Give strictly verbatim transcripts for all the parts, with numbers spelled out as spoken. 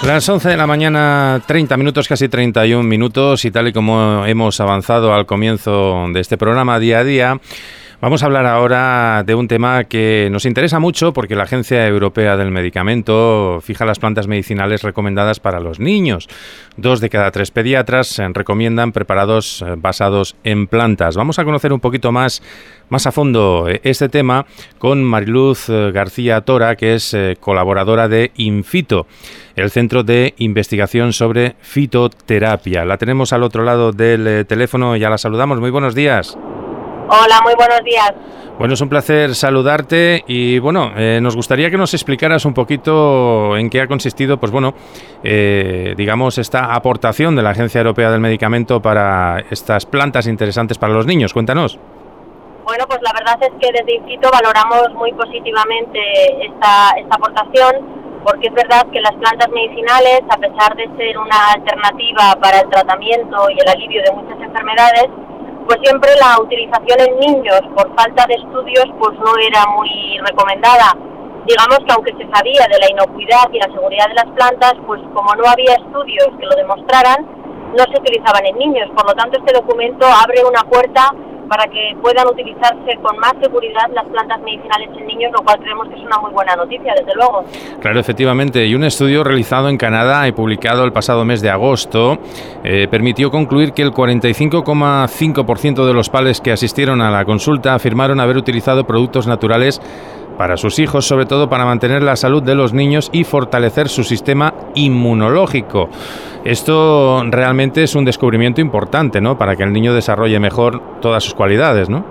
Las once de la mañana, treinta minutos, casi treinta y un minutos, y tal y como hemos avanzado al comienzo de este programa Día a Día, vamos a hablar ahora de un tema que nos interesa mucho porque la Agencia Europea del Medicamento fija las plantas medicinales recomendadas para los niños. Dos de cada tres pediatras recomiendan preparados basados en plantas. Vamos a conocer un poquito más, más a fondo este tema con Mariluz García Tora, que es colaboradora de Infito, el Centro de Investigación sobre Fitoterapia. La tenemos al otro lado del teléfono, ya la saludamos. Muy buenos días. Hola, muy buenos días. Bueno, es un placer saludarte y bueno, eh, nos gustaría que nos explicaras un poquito en qué ha consistido, pues bueno, eh, digamos, esta aportación de la Agencia Europea del Medicamento para estas plantas interesantes para los niños. Cuéntanos. Bueno, pues la verdad es que desde Infito valoramos muy positivamente esta, esta aportación, porque es verdad que las plantas medicinales, a pesar de ser una alternativa para el tratamiento y el alivio de muchas enfermedades, pues siempre la utilización en niños por falta de estudios pues no era muy recomendada. Digamos que aunque se sabía de la inocuidad y la seguridad de las plantas, pues como no había estudios que lo demostraran, no se utilizaban en niños. Por lo tanto, este documento abre una puerta para que puedan utilizarse con más seguridad las plantas medicinales en niños, lo cual creemos que es una muy buena noticia, desde luego. Claro, efectivamente, y un estudio realizado en Canadá y publicado el pasado mes de agosto eh, permitió concluir que el cuarenta y cinco coma cinco por ciento de los padres que asistieron a la consulta afirmaron haber utilizado productos naturales para sus hijos, sobre todo para mantener la salud de los niños y fortalecer su sistema inmunológico. Esto realmente es un descubrimiento importante, ¿no?, para que el niño desarrolle mejor todas sus cualidades, ¿no?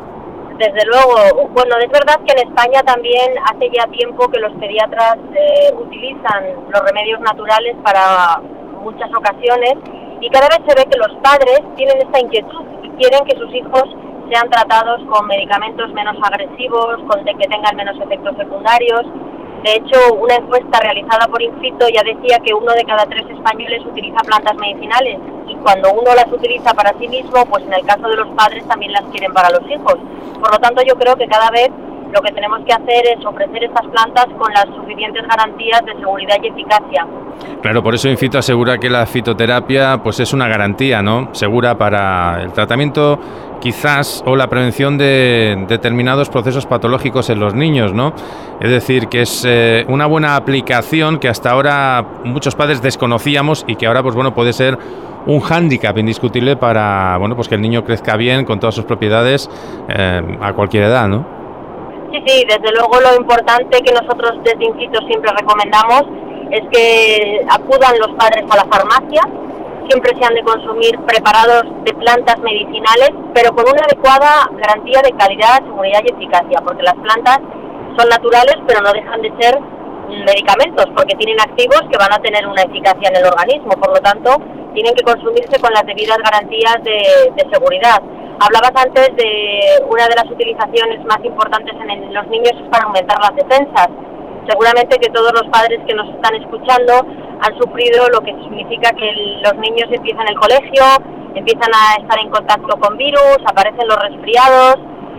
Desde luego. Bueno, es verdad que en España también hace ya tiempo que los pediatras eh, utilizan los remedios naturales para muchas ocasiones, y cada vez se ve que los padres tienen esta inquietud y quieren que sus hijos sean tratados con medicamentos menos agresivos, con de que tengan menos efectos secundarios. De hecho, una encuesta realizada por Infito ya decía que uno de cada tres españoles utiliza plantas medicinales, y cuando uno las utiliza para sí mismo, pues en el caso de los padres también las quieren para los hijos. Por lo tanto, yo creo que cada vez lo que tenemos que hacer es ofrecer estas plantas con las suficientes garantías de seguridad y eficacia. Claro, por eso Infito asegura que la fitoterapia pues es una garantía, ¿no?, segura para el tratamiento quizás o la prevención de determinados procesos patológicos en los niños, ¿no? Es decir, que es eh, una buena aplicación que hasta ahora muchos padres desconocíamos y que ahora pues bueno puede ser un hándicap indiscutible para bueno pues que el niño crezca bien con todas sus propiedades eh, a cualquier edad, ¿no? Sí, sí, desde luego lo importante que nosotros desde Infito siempre recomendamos es que acudan los padres a la farmacia. Siempre se han de consumir preparados de plantas medicinales, pero con una adecuada garantía de calidad, seguridad y eficacia, porque las plantas son naturales, pero no dejan de ser medicamentos, porque tienen activos que van a tener una eficacia en el organismo. Por lo tanto, tienen que consumirse con las debidas garantías de, de seguridad. Hablabas antes de una de las utilizaciones más importantes en, en los niños es para aumentar las defensas. Seguramente que todos los padres que nos están escuchando han sufrido lo que significa que el, los niños empiezan el colegio, empiezan a estar en contacto con virus, aparecen los resfriados,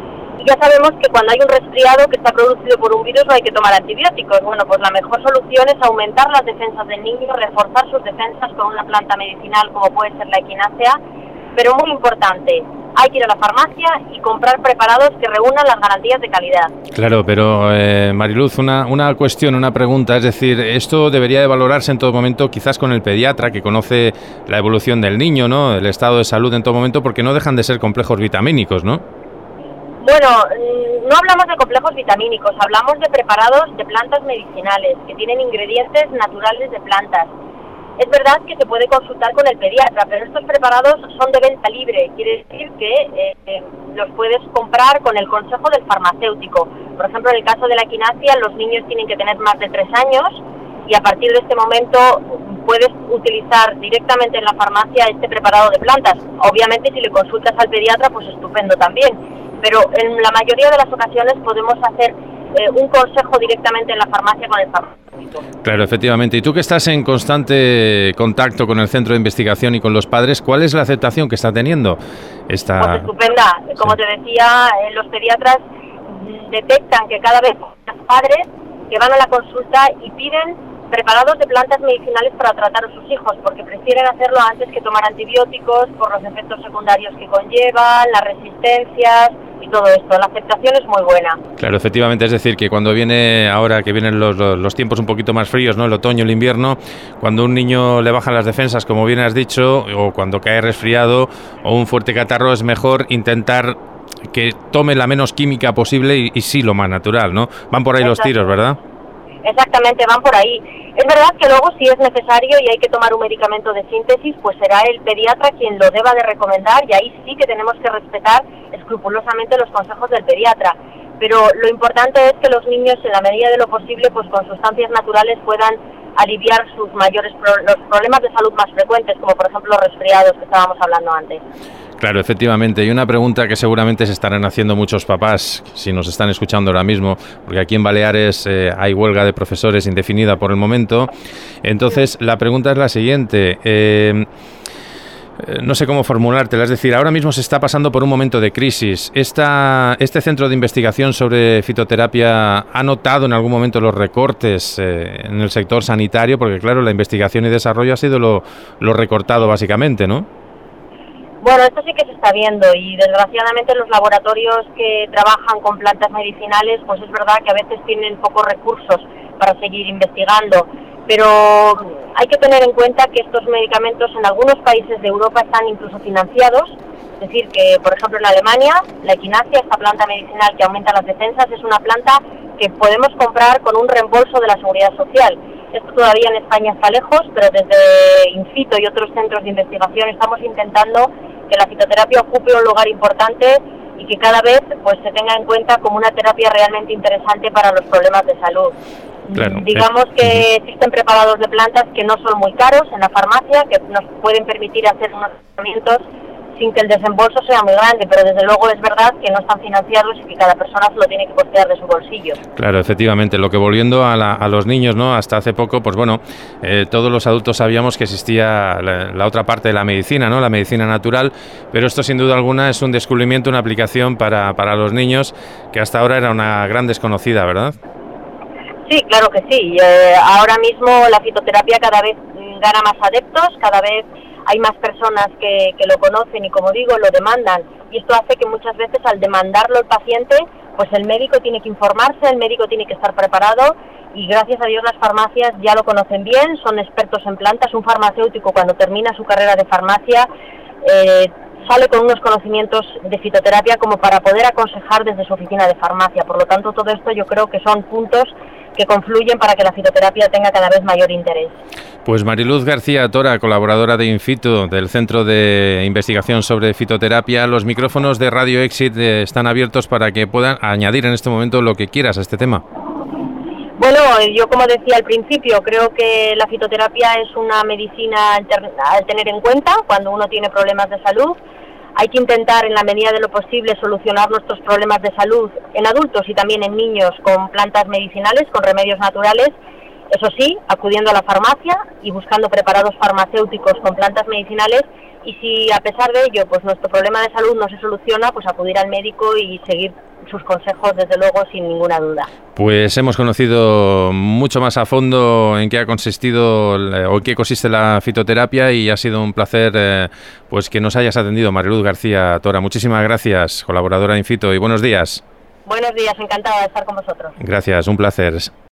y ya sabemos que cuando hay un resfriado que está producido por un virus no hay que tomar antibióticos. Bueno, pues la mejor solución es aumentar las defensas del niño, reforzar sus defensas con una planta medicinal como puede ser la equinácea, pero muy importante, hay que ir a la farmacia y comprar preparados que reúnan las garantías de calidad. Claro, pero eh, Mariluz, una, una cuestión, una pregunta, es decir, esto debería de valorarse en todo momento quizás con el pediatra que conoce la evolución del niño, ¿no?, el estado de salud en todo momento, porque no dejan de ser complejos vitamínicos, ¿no? Bueno, no hablamos de complejos vitamínicos, hablamos de preparados de plantas medicinales que tienen ingredientes naturales de plantas. Es verdad que se puede consultar con el pediatra, pero estos preparados son de venta libre, quiere decir que eh, eh, los puedes comprar con el consejo del farmacéutico. Por ejemplo, en el caso de la equinacia, los niños tienen que tener más de tres años y a partir de este momento puedes utilizar directamente en la farmacia este preparado de plantas. Obviamente, si le consultas al pediatra, pues estupendo también, pero en la mayoría de las ocasiones podemos hacer eh, un consejo directamente en la farmacia con el farmacéutico. Claro, efectivamente. Y tú que estás en constante contacto con el centro de investigación y con los padres, ¿cuál es la aceptación que está teniendo esta...? Pues estupenda. Como sí. te decía, eh, los pediatras detectan que cada vez más padres que van a la consulta y piden preparados de plantas medicinales para tratar a sus hijos, porque prefieren hacerlo antes que tomar antibióticos por los efectos secundarios que conllevan, las resistencias y todo esto. La aceptación es muy buena. Claro, efectivamente, es decir, que cuando viene, ahora que vienen los, los, los tiempos un poquito más fríos, ¿no? El otoño, el invierno, cuando a un niño le bajan las defensas, como bien has dicho, o cuando cae resfriado o un fuerte catarro, es mejor intentar que tome la menos química posible y, y sí lo más natural, ¿no? Van por ahí Exacto. los tiros, ¿verdad? Exactamente, van por ahí. Es verdad que luego si es necesario y hay que tomar un medicamento de síntesis, pues será el pediatra quien lo deba de recomendar, y ahí sí que tenemos que respetar escrupulosamente los consejos del pediatra. Pero lo importante es que los niños, en la medida de lo posible, pues con sustancias naturales puedan aliviar sus mayores pro- los problemas de salud más frecuentes, como por ejemplo los resfriados que estábamos hablando antes. Claro, efectivamente. Y una pregunta que seguramente se estarán haciendo muchos papás, si nos están escuchando ahora mismo, porque aquí en Baleares eh, hay huelga de profesores indefinida por el momento. Entonces, la pregunta es la siguiente. Eh, no sé cómo formulártela. Es decir, ahora mismo se está pasando por un momento de crisis. Esta, ¿Este centro de investigación sobre fitoterapia ha notado en algún momento los recortes eh, en el sector sanitario? Porque, claro, la investigación y desarrollo ha sido lo, lo recortado básicamente, ¿no? Bueno, esto sí que se está viendo, y desgraciadamente los laboratorios que trabajan con plantas medicinales, pues es verdad que a veces tienen pocos recursos para seguir investigando, pero hay que tener en cuenta que estos medicamentos en algunos países de Europa están incluso financiados. Es decir, que por ejemplo en Alemania, la equinacia, esta planta medicinal que aumenta las defensas, es una planta que podemos comprar con un reembolso de la Seguridad Social. Esto todavía en España está lejos, pero desde Infito y otros centros de investigación estamos intentando que la fitoterapia ocupe un lugar importante y que cada vez pues se tenga en cuenta como una terapia realmente interesante para los problemas de salud. Claro, Digamos es... que existen preparados de plantas que no son muy caros en la farmacia, que nos pueden permitir hacer unos tratamientos sin que el desembolso sea muy grande, pero desde luego es verdad que no están financiados y que cada persona se lo tiene que costear de su bolsillo. Claro, efectivamente. Lo que volviendo a, la, a los niños, ¿no? Hasta hace poco, pues bueno, eh, todos los adultos sabíamos que existía la, la otra parte de la medicina, ¿no? La medicina natural, pero esto sin duda alguna es un descubrimiento, una aplicación para, para los niños que hasta ahora era una gran desconocida, ¿verdad? Sí, claro que sí. Eh, ahora mismo la fitoterapia cada vez gana más adeptos, cada vez hay más personas que, que lo conocen y, como digo, lo demandan, y esto hace que muchas veces al demandarlo el paciente, pues el médico tiene que informarse, el médico tiene que estar preparado, y gracias a Dios las farmacias ya lo conocen bien, son expertos en plantas. Un farmacéutico cuando termina su carrera de farmacia eh, sale con unos conocimientos de fitoterapia como para poder aconsejar desde su oficina de farmacia. Por lo tanto, todo esto yo creo que son puntos que confluyen para que la fitoterapia tenga cada vez mayor interés. Pues Mariluz García Tora, colaboradora de Infito, del Centro de Investigación sobre Fitoterapia, los micrófonos de Radio Exit eh, están abiertos para que puedan añadir en este momento lo que quieras a este tema. Bueno, yo como decía al principio, creo que la fitoterapia es una medicina al tener en cuenta cuando uno tiene problemas de salud. Hay que intentar en la medida de lo posible solucionar nuestros problemas de salud en adultos y también en niños con plantas medicinales, con remedios naturales. Eso sí, acudiendo a la farmacia y buscando preparados farmacéuticos con plantas medicinales, y si a pesar de ello pues nuestro problema de salud no se soluciona, pues acudir al médico y seguir sus consejos, desde luego, sin ninguna duda. Pues hemos conocido mucho más a fondo en qué ha consistido o en qué consiste la fitoterapia, y ha sido un placer eh, pues que nos hayas atendido, Mariluz García Tora. Muchísimas gracias, colaboradora de Infito, y buenos días. Buenos días, encantada de estar con vosotros. Gracias, un placer.